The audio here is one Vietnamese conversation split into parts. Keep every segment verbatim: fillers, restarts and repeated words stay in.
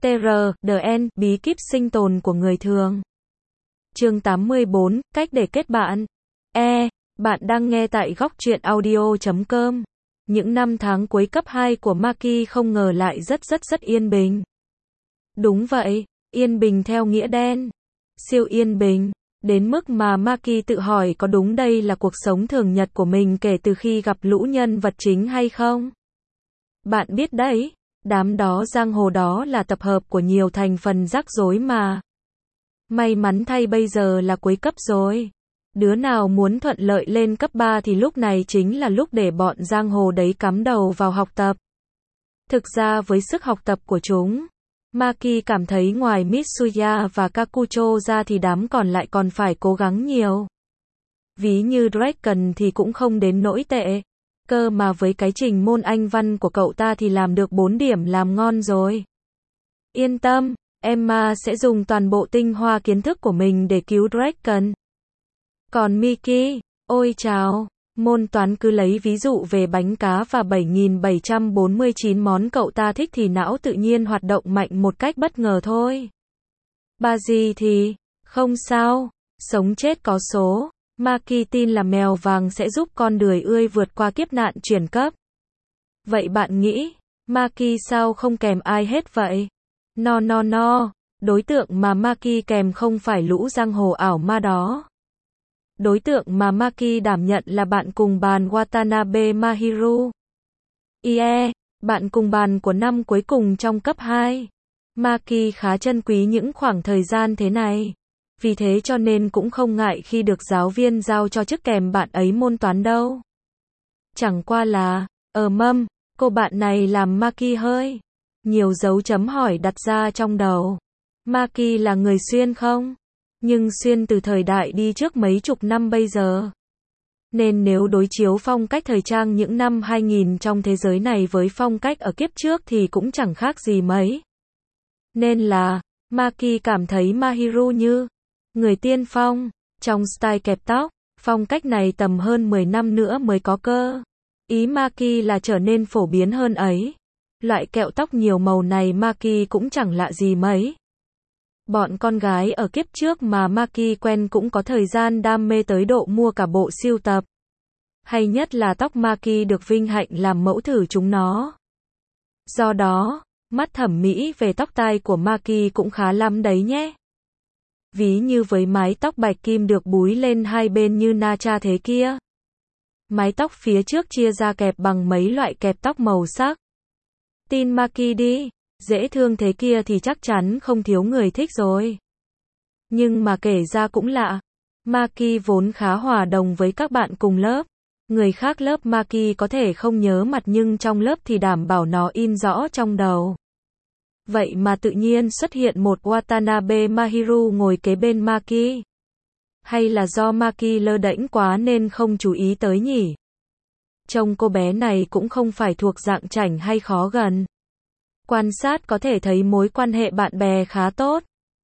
tê rờ, đê en, bí kíp sinh tồn của người thường. Chương tám mươi bốn, cách để kết bạn. E, bạn đang nghe tại góc truyện audio chấm com. Những năm tháng cuối cấp hai của Maki không ngờ lại rất rất rất yên bình. Đúng vậy, yên bình theo nghĩa đen. Siêu yên bình. Đến mức mà Maki tự hỏi có đúng đây là cuộc sống thường nhật của mình kể từ khi gặp lũ nhân vật chính hay không? Bạn biết đấy, đám đó giang hồ đó là tập hợp của nhiều thành phần rắc rối mà. May mắn thay bây giờ là cuối cấp rồi. Đứa nào muốn thuận lợi lên cấp ba thì lúc này chính là lúc để bọn giang hồ đấy cắm đầu vào học tập. Thực ra với sức học tập của chúng, Maki cảm thấy ngoài Mitsuya và Kakucho ra thì đám còn lại còn phải cố gắng nhiều. Ví như Dragon thì cũng không đến nỗi tệ. Cơ mà với cái trình môn Anh văn của cậu ta thì làm được bốn điểm làm ngon rồi. Yên tâm, Emma sẽ dùng toàn bộ tinh hoa kiến thức của mình để cứu Dragon. Còn Miki, ôi chào, môn toán cứ lấy ví dụ về bánh cá và bảy nghìn bảy trăm bốn mươi chín món cậu ta thích thì não tự nhiên hoạt động mạnh một cách bất ngờ thôi. Bà gì thì, không sao, sống chết có số. Maki tin là mèo vàng sẽ giúp con đười ươi vượt qua kiếp nạn chuyển cấp. Vậy bạn nghĩ, Maki sao không kèm ai hết vậy? No no no, đối tượng mà Maki kèm không phải lũ giang hồ ảo ma đó. Đối tượng mà Maki đảm nhận là bạn cùng bàn Watanabe Mahiru. Yeah, bạn cùng bàn của năm cuối cùng trong cấp hai. Maki khá trân quý những khoảng thời gian thế này. Vì thế cho nên cũng không ngại khi được giáo viên giao cho chức kèm bạn ấy môn toán đâu. Chẳng qua là, ờ mâm, cô bạn này làm Maki hơi. Nhiều dấu chấm hỏi đặt ra trong đầu. Maki là người xuyên không? Nhưng xuyên từ thời đại đi trước mấy chục năm bây giờ. Nên nếu đối chiếu phong cách thời trang những năm hai nghìn trong thế giới này với phong cách ở kiếp trước thì cũng chẳng khác gì mấy. Nên là, Maki cảm thấy Mahiru như người tiên phong, trong style kẹp tóc, phong cách này tầm hơn mười năm nữa mới có cơ. Ý Maki là trở nên phổ biến hơn ấy. Loại kẹo tóc nhiều màu này Maki cũng chẳng lạ gì mấy. Bọn con gái ở kiếp trước mà Maki quen cũng có thời gian đam mê tới độ mua cả bộ sưu tập. Hay nhất là tóc Maki được vinh hạnh làm mẫu thử chúng nó. Do đó, mắt thẩm mỹ về tóc tai của Maki cũng khá lắm đấy nhé. Ví như với mái tóc bạch kim được búi lên hai bên như Nacha thế kia. Mái tóc phía trước chia ra kẹp bằng mấy loại kẹp tóc màu sắc. Tin Maki đi, dễ thương thế kia thì chắc chắn không thiếu người thích rồi. Nhưng mà kể ra cũng lạ. Maki vốn khá hòa đồng với các bạn cùng lớp. Người khác lớp Maki có thể không nhớ mặt nhưng trong lớp thì đảm bảo nó in rõ trong đầu. Vậy mà tự nhiên xuất hiện một Watanabe Mahiru ngồi kế bên Maki. Hay là do Maki lơ đễnh quá nên không chú ý tới nhỉ? Trông cô bé này cũng không phải thuộc dạng chảnh hay khó gần. Quan sát có thể thấy mối quan hệ bạn bè khá tốt.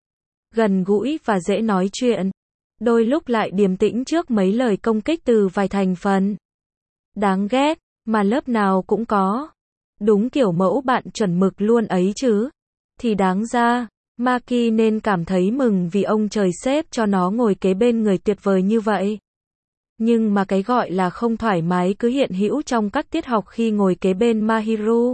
Gần gũi và dễ nói chuyện. Đôi lúc lại điềm tĩnh trước mấy lời công kích từ vài thành phần. Đáng ghét, mà lớp nào cũng có. Đúng kiểu mẫu bạn chuẩn mực luôn ấy chứ. Thì đáng ra, Maki nên cảm thấy mừng vì ông trời xếp cho nó ngồi kế bên người tuyệt vời như vậy. Nhưng mà cái gọi là không thoải mái cứ hiện hữu trong các tiết học khi ngồi kế bên Mahiru.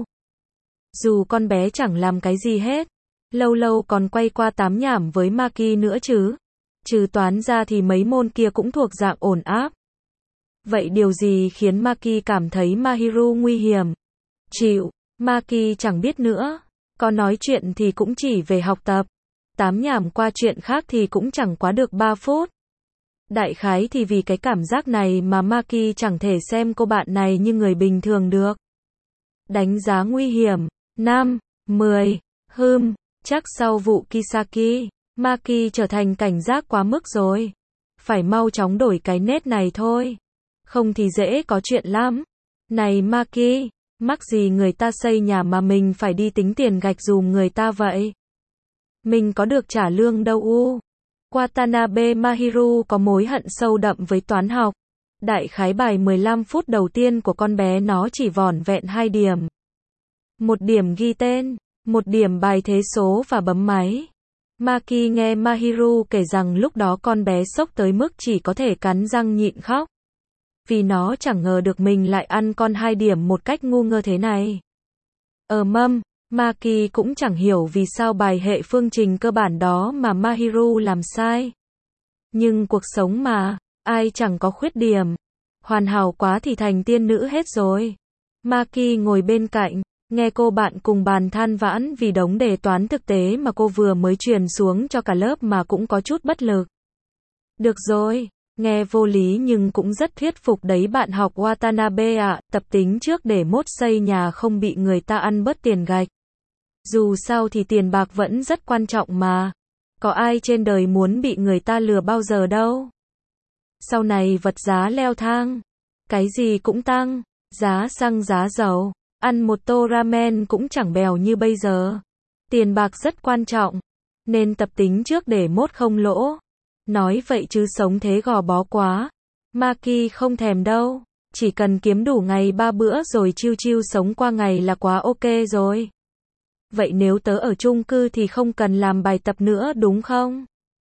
Dù con bé chẳng làm cái gì hết, lâu lâu còn quay qua tám nhảm với Maki nữa chứ. Trừ toán ra thì mấy môn kia cũng thuộc dạng ổn áp. Vậy điều gì khiến Maki cảm thấy Mahiru nguy hiểm? Chịu, Maki chẳng biết nữa. Có nói chuyện thì cũng chỉ về học tập. Tám nhảm qua chuyện khác thì cũng chẳng quá được ba phút. Đại khái thì vì cái cảm giác này mà Maki chẳng thể xem cô bạn này như người bình thường được. Đánh giá nguy hiểm. năm, mười. Hừm, chắc sau vụ Kisaki, Maki trở thành cảnh giác quá mức rồi. Phải mau chóng đổi cái nét này thôi. Không thì dễ có chuyện lắm. Này Maki, mắc gì người ta xây nhà mà mình phải đi tính tiền gạch dùm người ta vậy? Mình có được trả lương đâu u. Watanabe Mahiru có mối hận sâu đậm với toán học. Đại khái bài mười lăm phút đầu tiên của con bé nó chỉ vỏn vẹn hai điểm. Một điểm ghi tên, Một điểm bài thế số và bấm máy. Maki nghe Mahiru kể rằng lúc đó con bé sốc tới mức chỉ có thể cắn răng nhịn khóc. Vì nó chẳng ngờ được mình lại ăn con hai điểm một cách ngu ngơ thế này. Ờ mâm, Maki cũng chẳng hiểu vì sao bài hệ phương trình cơ bản đó mà Mahiru làm sai. Nhưng cuộc sống mà, ai chẳng có khuyết điểm. Hoàn hảo quá thì thành tiên nữ hết rồi. Maki ngồi bên cạnh, nghe cô bạn cùng bàn than vãn vì đống đề toán thực tế mà cô vừa mới truyền xuống cho cả lớp mà cũng có chút bất lực. Được rồi, nghe vô lý nhưng cũng rất thuyết phục đấy bạn học Watanabe ạ, tập tính trước để mốt xây nhà không bị người ta ăn bớt tiền gạch. Dù sao thì tiền bạc vẫn rất quan trọng mà. Có ai trên đời muốn bị người ta lừa bao giờ đâu. Sau này vật giá leo thang. Cái gì cũng tăng. Giá xăng giá dầu. Ăn một tô ramen cũng chẳng bèo như bây giờ. Tiền bạc rất quan trọng. Nên tập tính trước để mốt không lỗ. Nói vậy chứ sống thế gò bó quá. Maki không thèm đâu. Chỉ cần kiếm đủ ngày ba bữa rồi chiêu chiêu sống qua ngày là quá ok rồi. Vậy nếu tớ ở chung cư thì không cần làm bài tập nữa đúng không?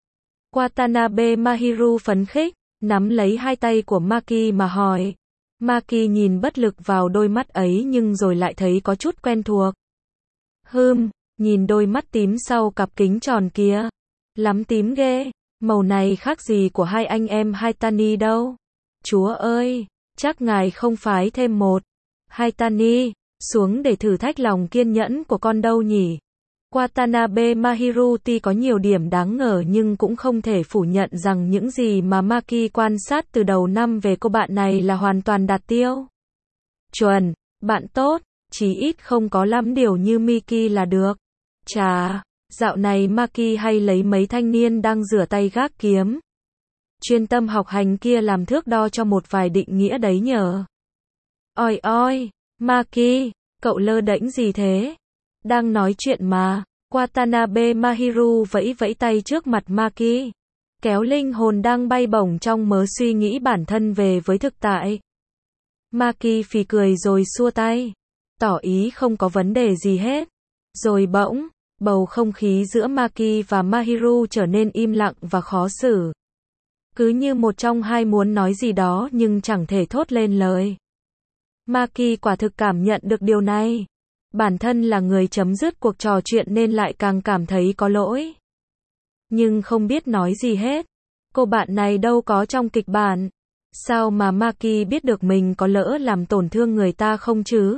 Watanabe Mahiru phấn khích, nắm lấy hai tay của Maki mà hỏi. Maki nhìn bất lực vào đôi mắt ấy nhưng rồi lại thấy có chút quen thuộc. Hừm, nhìn đôi mắt tím sau cặp kính tròn kia. Lắm tím ghê, màu này khác gì của hai anh em Haitani đâu. Chúa ơi, chắc ngài không phái thêm một. Haitani. Xuống để thử thách lòng kiên nhẫn của con đâu nhỉ? Watanabe Mahiru tuy có nhiều điểm đáng ngờ nhưng cũng không thể phủ nhận rằng những gì mà Maki quan sát từ đầu năm về cô bạn này là hoàn toàn đạt tiêu. Chuẩn, bạn tốt, chí ít không có lắm điều như Miki là được. Chà, dạo này Maki hay lấy mấy thanh niên đang rửa tay gác kiếm. Chuyên tâm học hành kia làm thước đo cho một vài định nghĩa đấy nhờ. Oi oi. Maki, cậu lơ đễnh gì thế? Đang nói chuyện mà. Watanabe Mahiru vẫy vẫy tay trước mặt Maki. Kéo linh hồn đang bay bổng trong mớ suy nghĩ bản thân về với thực tại. Maki phì cười rồi xua tay. Tỏ ý không có vấn đề gì hết. Rồi bỗng, bầu không khí giữa Maki và Mahiru trở nên im lặng và khó xử. Cứ như một trong hai muốn nói gì đó nhưng chẳng thể thốt lên lời. Maki quả thực cảm nhận được điều này. Bản thân là người chấm dứt cuộc trò chuyện nên lại càng cảm thấy có lỗi. Nhưng không biết nói gì hết. Cô bạn này đâu có trong kịch bản. Sao mà Maki biết được mình có lỡ làm tổn thương người ta không chứ?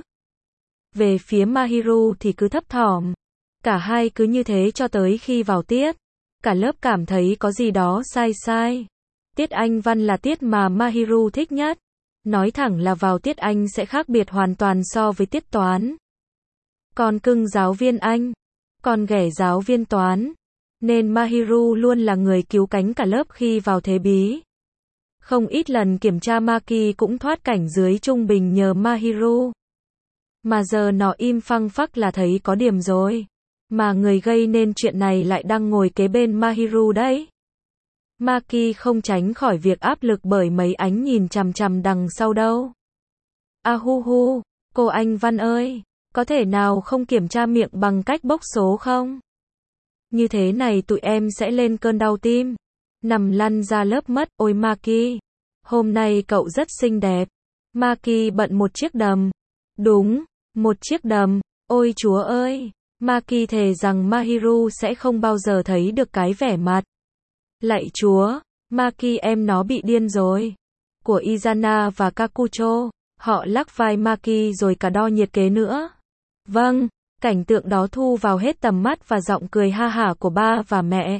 Về phía Mahiru thì cứ thấp thỏm. Cả hai cứ như thế cho tới khi vào tiết. Cả lớp cảm thấy có gì đó sai sai. Tiết Anh văn là tiết mà Mahiru thích nhất. Nói thẳng là vào tiết Anh sẽ khác biệt hoàn toàn so với tiết toán. Còn cưng giáo viên Anh, còn ghẻ giáo viên toán. Nên Mahiru luôn là người cứu cánh cả lớp khi vào thế bí. Không ít lần kiểm tra Maki cũng thoát cảnh dưới trung bình nhờ Mahiru. Mà giờ nó im phăng phắc là thấy có điểm rồi. Mà người gây nên chuyện này lại đang ngồi kế bên Mahiru đấy. Maki không tránh khỏi việc áp lực bởi mấy ánh nhìn chằm chằm đằng sau đâu. A hu hu, cô anh Văn ơi, có thể nào không kiểm tra miệng bằng cách bốc số không? Như thế này tụi em sẽ lên cơn đau tim. Nằm lăn ra lớp mất, ôi Maki. Hôm nay cậu rất xinh đẹp. Maki bận một chiếc đầm. Đúng, một chiếc đầm. Ôi chúa ơi. Maki thề rằng Mahiru sẽ không bao giờ thấy được cái vẻ mặt. Lạy chúa, Maki em nó bị điên rồi. Của Izana và Kakucho, họ lắc vai Maki rồi cả đo nhiệt kế nữa. Vâng, cảnh tượng đó thu vào hết tầm mắt và giọng cười ha hả của ba và mẹ.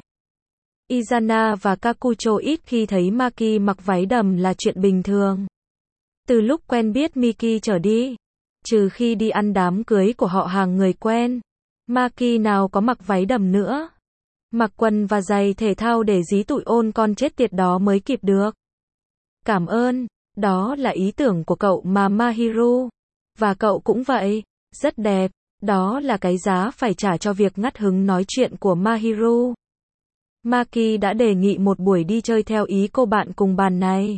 Izana và Kakucho ít khi thấy Maki mặc váy đầm là chuyện bình thường. Từ lúc quen biết Miki trở đi, trừ khi đi ăn đám cưới của họ hàng người quen, Maki nào có mặc váy đầm nữa. Mặc quần và giày thể thao để dí tụi ôn con chết tiệt đó mới kịp được. Cảm ơn, đó là ý tưởng của cậu mà Mahiru. Và cậu cũng vậy, rất đẹp, đó là cái giá phải trả cho việc ngắt hứng nói chuyện của Mahiru. Maki đã đề nghị một buổi đi chơi theo ý cô bạn cùng bàn này.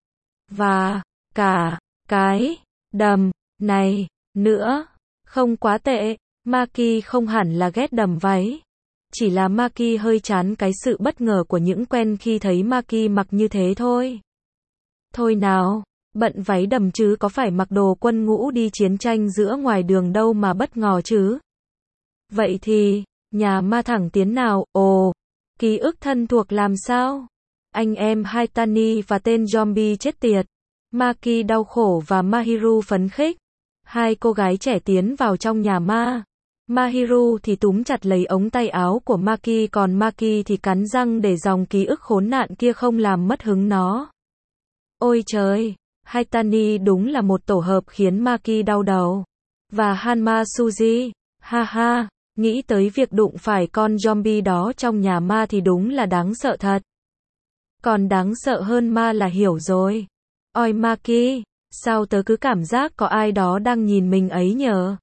Và, cả, cái, đầm, này, nữa, không quá tệ, Maki không hẳn là ghét đầm váy. Chỉ là Maki hơi chán cái sự bất ngờ của những quen khi thấy Maki mặc như thế thôi. Thôi nào, bận váy đầm chứ có phải mặc đồ quân ngũ đi chiến tranh giữa ngoài đường đâu mà bất ngờ chứ. Vậy thì, nhà ma thẳng tiến nào, ồ, ký ức thân thuộc làm sao? Anh em Haitani và tên zombie chết tiệt. Maki đau khổ và Mahiru phấn khích. Hai cô gái trẻ tiến vào trong nhà ma. Mahiru thì túm chặt lấy ống tay áo của Maki, còn Maki thì cắn răng để dòng ký ức khốn nạn kia không làm mất hứng nó. Ôi trời, Haitani đúng là một tổ hợp khiến Maki đau đầu. Và Hanma Suji, ha ha, nghĩ tới việc đụng phải con zombie đó trong nhà ma thì đúng là đáng sợ thật. Còn đáng sợ hơn ma là hiểu rồi. Ôi Maki, sao tớ cứ cảm giác có ai đó đang nhìn mình ấy nhờ?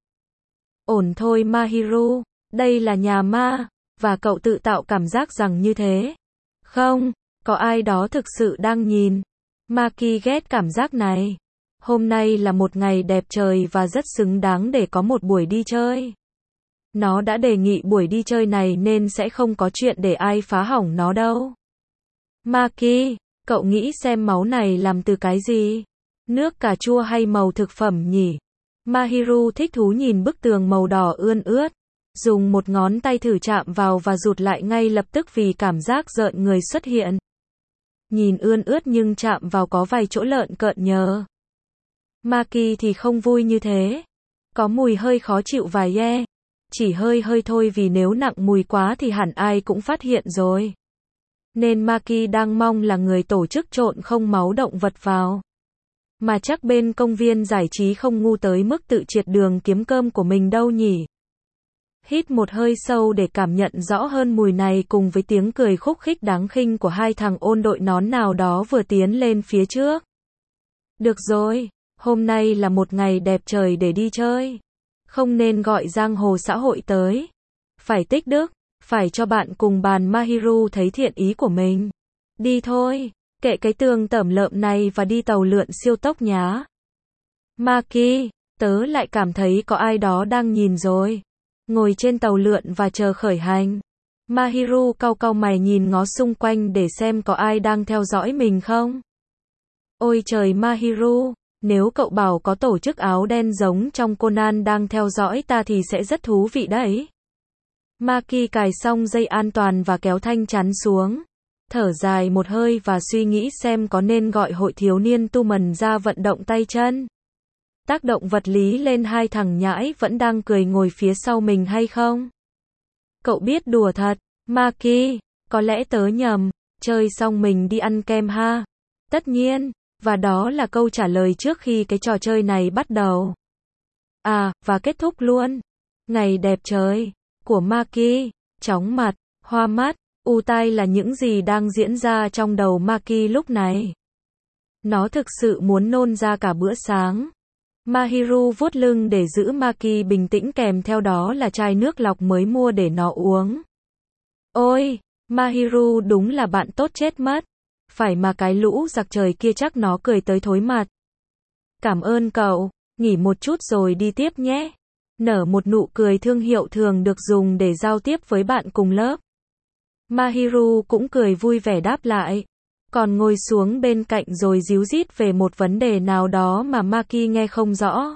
Ổn thôi Mahiru, đây là nhà ma, và cậu tự tạo cảm giác rằng như thế. Không, có ai đó thực sự đang nhìn. Maki ghét cảm giác này. Hôm nay là một ngày đẹp trời và rất xứng đáng để có một buổi đi chơi. Nó đã đề nghị buổi đi chơi này nên sẽ không có chuyện để ai phá hỏng nó đâu. Maki, cậu nghĩ xem máu này làm từ cái gì? Nước cà chua hay màu thực phẩm nhỉ? Mahiru thích thú nhìn bức tường màu đỏ ươn ướt. Dùng một ngón tay thử chạm vào và rụt lại ngay lập tức vì cảm giác rợn người xuất hiện. Nhìn ươn ướt nhưng chạm vào có vài chỗ lợn cợn nhờ. Maki thì không vui như thế. Có mùi hơi khó chịu vài ye. Chỉ hơi hơi thôi vì nếu nặng mùi quá thì hẳn ai cũng phát hiện rồi. Nên Maki đang mong là người tổ chức trộn không máu động vật vào. Mà chắc bên công viên giải trí không ngu tới mức tự triệt đường kiếm cơm của mình đâu nhỉ. Hít một hơi sâu để cảm nhận rõ hơn mùi này cùng với tiếng cười khúc khích đáng khinh của hai thằng ôn đội nón nào đó vừa tiến lên phía trước. Được rồi, hôm nay là một ngày đẹp trời để đi chơi. Không nên gọi giang hồ xã hội tới. Phải tích đức, phải cho bạn cùng bàn Mahiru thấy thiện ý của mình. Đi thôi, kệ cái tường tởm lợm này và đi tàu lượn siêu tốc nhá. Maki, tớ lại cảm thấy có ai đó đang nhìn rồi. Ngồi trên tàu lượn và chờ khởi hành. Mahiru cau cau mày nhìn ngó xung quanh để xem có ai đang theo dõi mình không. Ôi trời Mahiru, nếu cậu bảo có tổ chức áo đen giống trong Conan đang theo dõi ta thì sẽ rất thú vị đấy. Maki cài xong dây an toàn và kéo thanh chắn xuống. Thở dài một hơi và suy nghĩ xem có nên gọi hội thiếu niên tu mần ra vận động tay chân. Tác động vật lý lên hai thằng nhãi vẫn đang cười ngồi phía sau mình hay không? Cậu biết đùa thật, Maki, có lẽ tớ nhầm, chơi xong mình đi ăn kem ha. Tất nhiên, và đó là câu trả lời trước khi cái trò chơi này bắt đầu. À, và kết thúc luôn. Ngày đẹp trời của Maki, chóng mặt, hoa mắt, u tai là những gì đang diễn ra trong đầu Maki lúc này. Nó thực sự muốn nôn ra cả bữa sáng. Mahiru vuốt lưng để giữ Maki bình tĩnh kèm theo đó là chai nước lọc mới mua để nó uống. Ôi, Mahiru đúng là bạn tốt chết mất. Phải mà cái lũ giặc trời kia chắc nó cười tới thối mặt. Cảm ơn cậu, nghỉ một chút rồi đi tiếp nhé. Nở một nụ cười thương hiệu thường được dùng để giao tiếp với bạn cùng lớp. Mahiru cũng cười vui vẻ đáp lại. Còn ngồi xuống bên cạnh rồi díu dít về một vấn đề nào đó mà Maki nghe không rõ.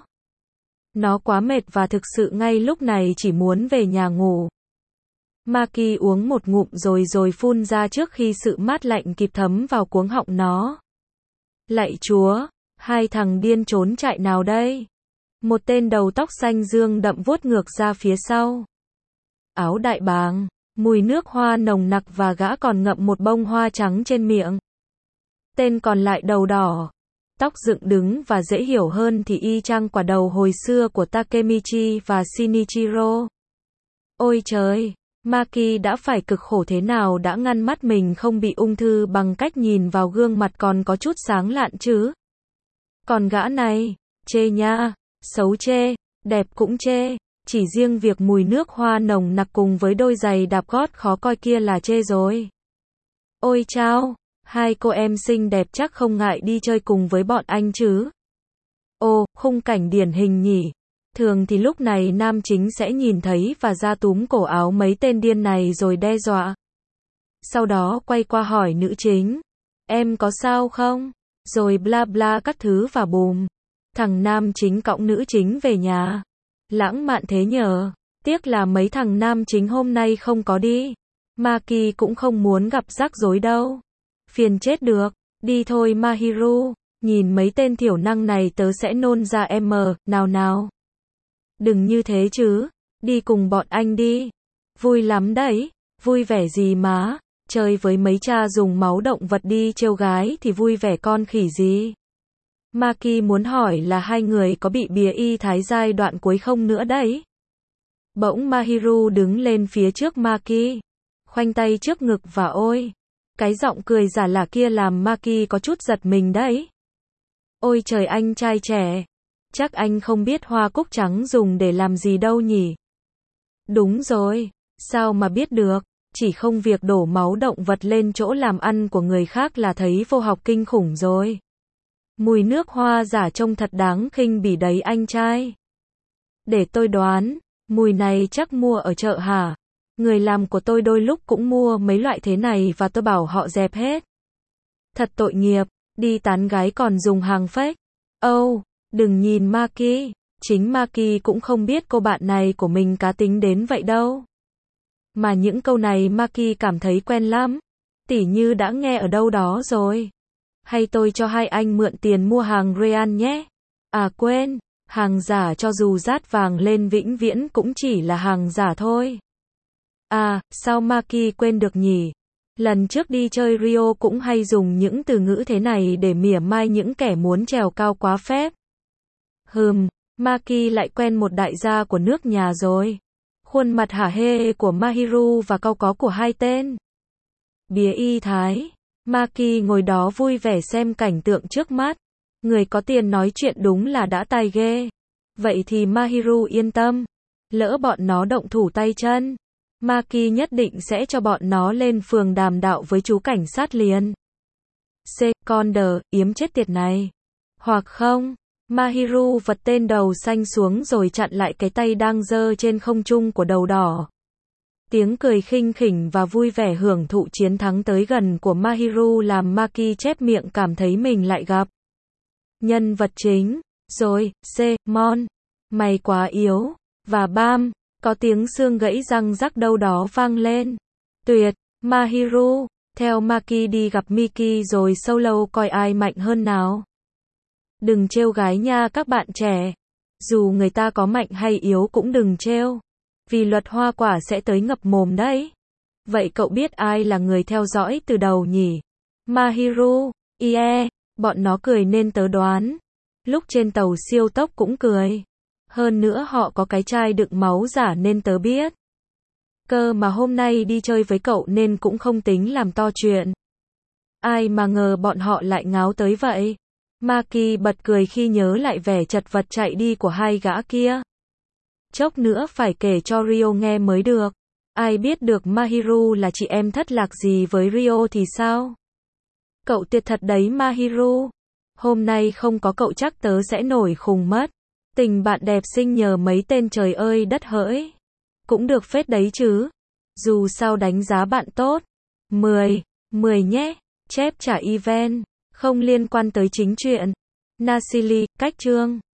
Nó quá mệt và thực sự ngay lúc này chỉ muốn về nhà ngủ. Maki uống một ngụm rồi rồi phun ra trước khi sự mát lạnh kịp thấm vào cuống họng nó. Lạy chúa, hai thằng điên trốn chạy nào đây? Một tên đầu tóc xanh dương đậm vuốt ngược ra phía sau. Áo đại bàng, mùi nước hoa nồng nặc và gã còn ngậm một bông hoa trắng trên miệng. Tên còn lại đầu đỏ, tóc dựng đứng và dễ hiểu hơn thì y chang quả đầu hồi xưa của Takemichi và Shinichiro. Ôi trời, Maki đã phải cực khổ thế nào đã ngăn mắt mình không bị ung thư bằng cách nhìn vào gương mặt còn có chút sáng lạn chứ. Còn gã này, chê nha, xấu chê, đẹp cũng chê, chỉ riêng việc mùi nước hoa nồng nặc cùng với đôi giày đạp gót khó coi kia là chê rồi. Ôi chao, hai cô em xinh đẹp chắc không ngại đi chơi cùng với bọn anh chứ. Ồ, khung cảnh điển hình nhỉ. Thường thì lúc này nam chính sẽ nhìn thấy và ra túm cổ áo mấy tên điên này rồi đe dọa. Sau đó quay qua hỏi nữ chính, em có sao không? Rồi bla bla các thứ và bùm. Thằng nam chính cõng nữ chính về nhà. Lãng mạn thế nhờ. Tiếc là mấy thằng nam chính hôm nay không có đi. Maki cũng không muốn gặp rắc rối đâu. Phiền chết được. Đi thôi Mahiru. Nhìn mấy tên thiểu năng này tớ sẽ nôn ra em, nào nào. Đừng như thế chứ. Đi cùng bọn anh đi. Vui lắm đấy. Vui vẻ gì má. Chơi với mấy cha dùng máu động vật đi trêu gái thì vui vẻ con khỉ gì. Maki muốn hỏi là hai người có bị bìa y thái giai đoạn cuối không nữa đấy. Bỗng Mahiru đứng lên phía trước Maki. Khoanh tay trước ngực và ôi. Cái giọng cười giả lả kia làm Maki có chút giật mình đấy. Ôi trời anh trai trẻ. Chắc anh không biết hoa cúc trắng dùng để làm gì đâu nhỉ? Đúng rồi. Sao mà biết được? Chỉ không việc đổ máu động vật lên chỗ làm ăn của người khác là thấy vô học kinh khủng rồi. Mùi nước hoa giả trông thật đáng khinh bỉ đấy anh trai. Để tôi đoán, mùi này chắc mua ở chợ hả? Người làm của tôi đôi lúc cũng mua mấy loại thế này và tôi bảo họ dẹp hết. Thật tội nghiệp, đi tán gái còn dùng hàng fake. Oh, đừng nhìn Maki, chính Maki cũng không biết cô bạn này của mình cá tính đến vậy đâu. Mà những câu này Maki cảm thấy quen lắm. Tỉ như đã nghe ở đâu đó rồi. Hay tôi cho hai anh mượn tiền mua hàng Real nhé. À quên, hàng giả cho dù rát vàng lên vĩnh viễn cũng chỉ là hàng giả thôi. À, sao Maki quên được nhỉ? Lần trước đi chơi Rio cũng hay dùng những từ ngữ thế này để mỉa mai những kẻ muốn trèo cao quá phép. Hừm, Maki lại quen một đại gia của nước nhà rồi. Khuôn mặt hả hê của Mahiru và cau có của hai tên. Bía y thái. Maki ngồi đó vui vẻ xem cảnh tượng trước mắt. Người có tiền nói chuyện đúng là đã tài ghê. Vậy thì Mahiru yên tâm. Lỡ bọn nó động thủ tay chân. Maki nhất định sẽ cho bọn nó lên phường đàm đạo với chú cảnh sát liền. C. Con đờ, yếm chết tiệt này. Hoặc không. Mahiru vật tên đầu xanh xuống rồi chặn lại cái tay đang giơ trên không trung của đầu đỏ. Tiếng cười khinh khỉnh và vui vẻ hưởng thụ chiến thắng tới gần của Mahiru làm Maki chép miệng cảm thấy mình lại gặp nhân vật chính. Rồi, C. Mon. Mày quá yếu. Và bam, có tiếng xương gãy răng rắc đâu đó vang lên. Tuyệt, Mahiru. Theo Maki đi gặp Miki rồi solo coi ai mạnh hơn nào. Đừng trêu gái nha các bạn trẻ. Dù người ta có mạnh hay yếu cũng đừng trêu. Vì luật hoa quả sẽ tới ngập mồm đấy. Vậy cậu biết ai là người theo dõi từ đầu nhỉ? Mahiru. Yeah. Bọn nó cười nên tớ đoán. Lúc trên tàu siêu tốc cũng cười. Hơn nữa họ có cái chai đựng máu giả nên tớ biết. Cơ mà hôm nay đi chơi với cậu nên cũng không tính làm to chuyện. Ai mà ngờ bọn họ lại ngáo tới vậy. Maki bật cười khi nhớ lại vẻ chật vật chạy đi của hai gã kia. Chốc nữa phải kể cho Rio nghe mới được. Ai biết được Mahiru là chị em thất lạc gì với Rio thì sao? Cậu tuyệt thật đấy Mahiru. Hôm nay không có cậu chắc tớ sẽ nổi khùng mất. Tình bạn đẹp xinh nhờ mấy tên trời ơi đất hỡi. Cũng được phết đấy chứ. Dù sao đánh giá bạn tốt. mười, mười nhé. Chép trả event. Không liên quan tới chính chuyện. Nasili, cách chương.